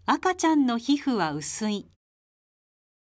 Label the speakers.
Speaker 1: 赤ちゃんの皮膚は薄い。